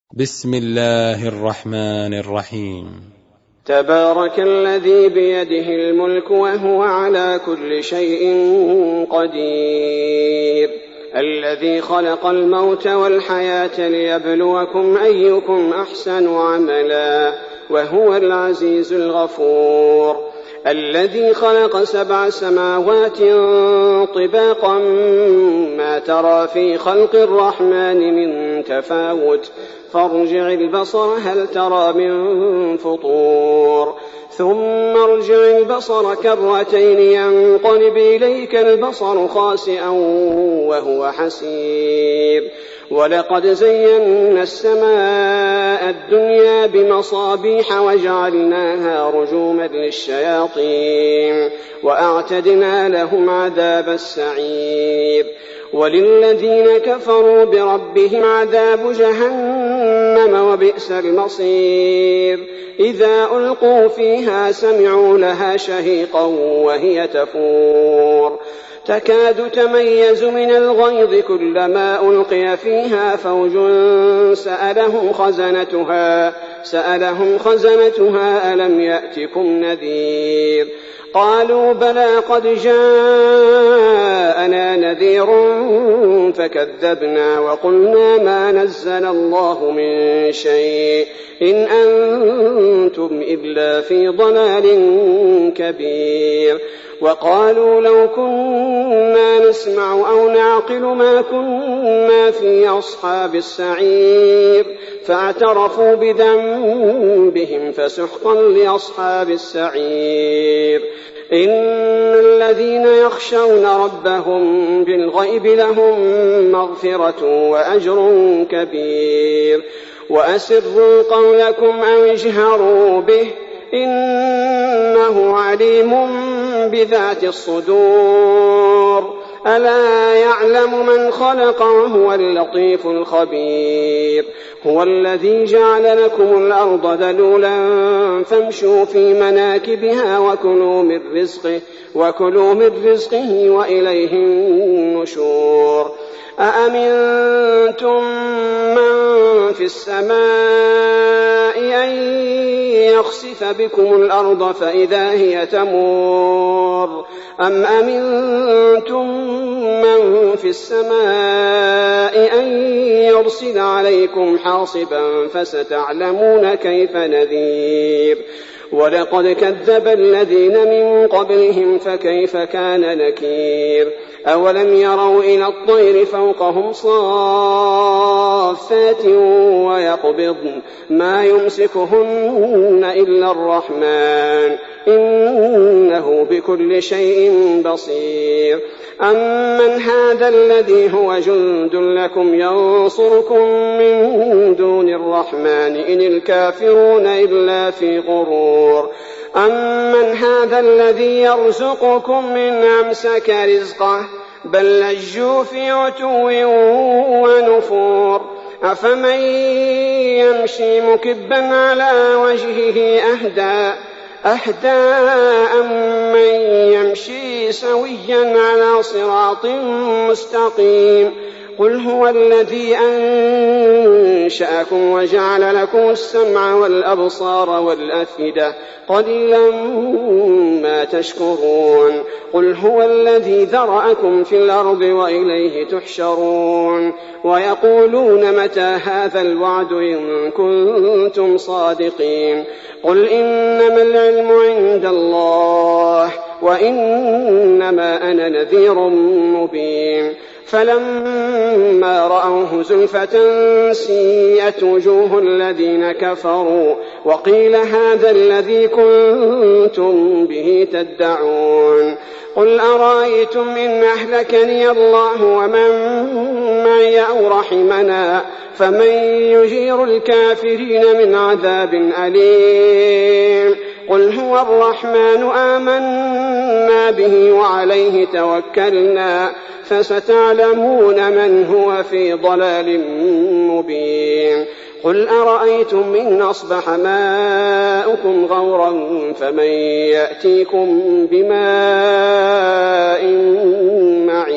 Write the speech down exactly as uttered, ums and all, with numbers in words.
بسم الله الرحمن الرحيم. تبارك الذي بيده الملك وهو على كل شيء قدير، الذي خلق الموت والحياة ليبلوكم أيكم أحسن عملا، وهو العزيز الغفور، الذي خلق سبع سماوات طباقا ما ترى في خلق الرحمن من تفاوت، فارجع البصر هل ترى من فطور، ثم ارجع البصر كرتين ينقلب إليك البصر خاسئا وهو حسير، ولقد زينا السماء الدنيا بمصابيح وجعلناها رجوما للشياطين وأعتدنا لهم عذاب السعير، وللذين كفروا بربهم عذاب جهنم وبئس المصير، إذا ألقوا فيها سمعوا لها شهيقا وهي تفور، تكاد تميز من الغيظ كلما ألقي فيها فوج سألهم خزنتها, سألهم خزنتها ألم يأتكم نذير، قالوا بلى قد جاءنا نذير فكذبنا وقلنا ما نزل الله من شيء إن أنتم إلا في ضلال كبير، وقالوا لو كنا نسمع أو نعقل ما كنا في أصحاب السعير، فاعترفوا بذنبهم فسحقا لأصحاب السعير، إن الذين يخشون ربهم بالغيب لهم مغفرة وأجر كبير، وأسروا قولكم أو اجهروا به إنه عليم بذات الصدور، ألا يعلم من خلق وهو اللطيف الخبير، هو الذي جعل لكم الأرض ذلولا فامشوا في مناكبها وكلوا من رزقه, وكلوا من رزقه وإليه النشور، أأمنتم من في السماء أن يخسف بكم الأرض فإذا هي تمور، أم أمنتم من في السماء أن يرسل عليكم حاصبا فستعلمون كيف نذير، ولقد كذب الذين من قبلهم فكيف كان نكير، أولم يروا إلى الطير فوقهم صافات ويقبضن ما يمسكهن إلا الرحمن إنه بكل شيء بصير، أمن هذا الذي هو جند لكم ينصركم من دون الرحمن إن الكافرون إلا في غرور، أمن هذا الذي يرزقكم من أمسك رزقه بل لجوا في عتو ونفور، أفمن يمشي مكبا على وجهه أهدى أهدى أمن يمشي سويا على صراط مستقيم، قل هو الذي أنشأكم وجعل لكم السمع والأبصار والأفئدة قليلا ما تشكرون، قل هو الذي ذرأكم في الأرض وإليه تحشرون، ويقولون متى هذا الوعد إن كنتم صادقين، قل إنما العلم عند الله وإنما أنا نذير مبين، فلما رأوه زلفة سيئت وجوه الذين كفروا وقيل هذا الذي كنتم به تدعون، قل أرأيتم إن أهلكني الله ومن معي أو رحمنا فمن يجير الكافرين من عذاب أليم، قل هو الرحمن آمنا به وعليه توكلنا فستعلمون من هو في ضلال مبين، قل أرأيتم إن أصبح ماؤكم غورا فمن يأتيكم بماء معين